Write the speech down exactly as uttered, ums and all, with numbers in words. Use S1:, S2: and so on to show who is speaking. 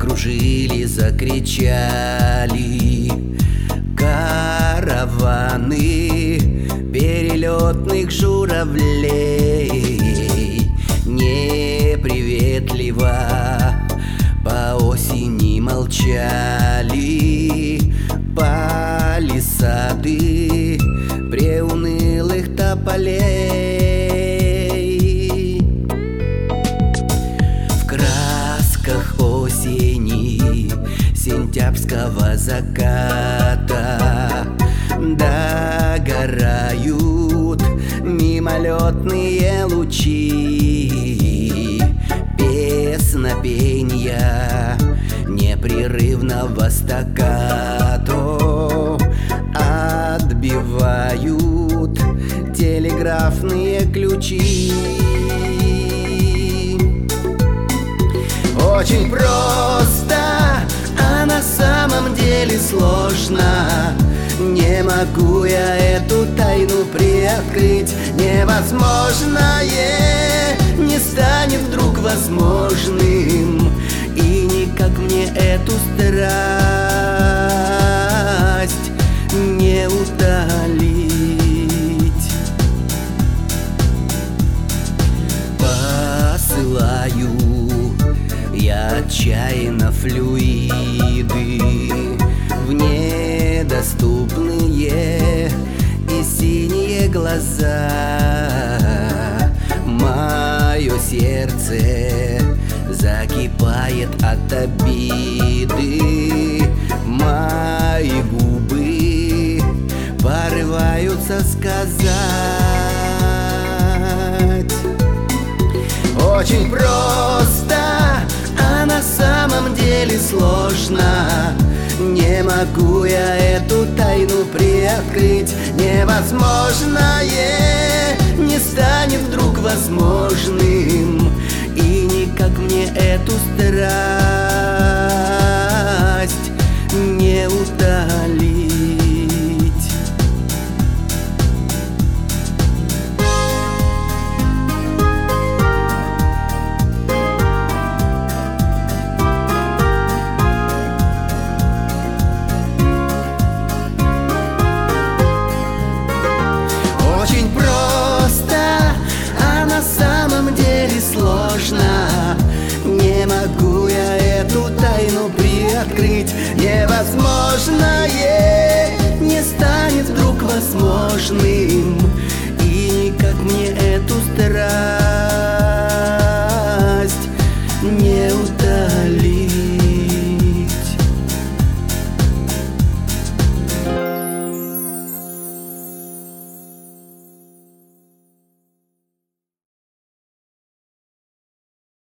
S1: Закружили, закричали караваны перелетных журавлей. Неприветливо по осени молчали палисады преунылых тополей. В красках осени сентябрьского заката догорают мимолетные лучи песнопения непрерывного стаккато отбивают телеграфные ключи. Очень просто, а на самом деле сложно. Не могу я эту тайну приоткрыть. Невозможное не станет вдруг возможным, и никак мне эту страсть не утолить. Посылаю я отчаянно флюиды в недоступные и синие глаза. Мое сердце закипает от обиды, мои губы порываются сказать. Очень просто, а на самом деле сложно. Не могу я эту тайну приоткрыть. Невозможное не станет вдруг возможным, и никак мне эту страсть не утолить. Очень просто, а на самом деле сложно. Не могу я эту тайну приоткрыть. Невозможное не станет вдруг возможным,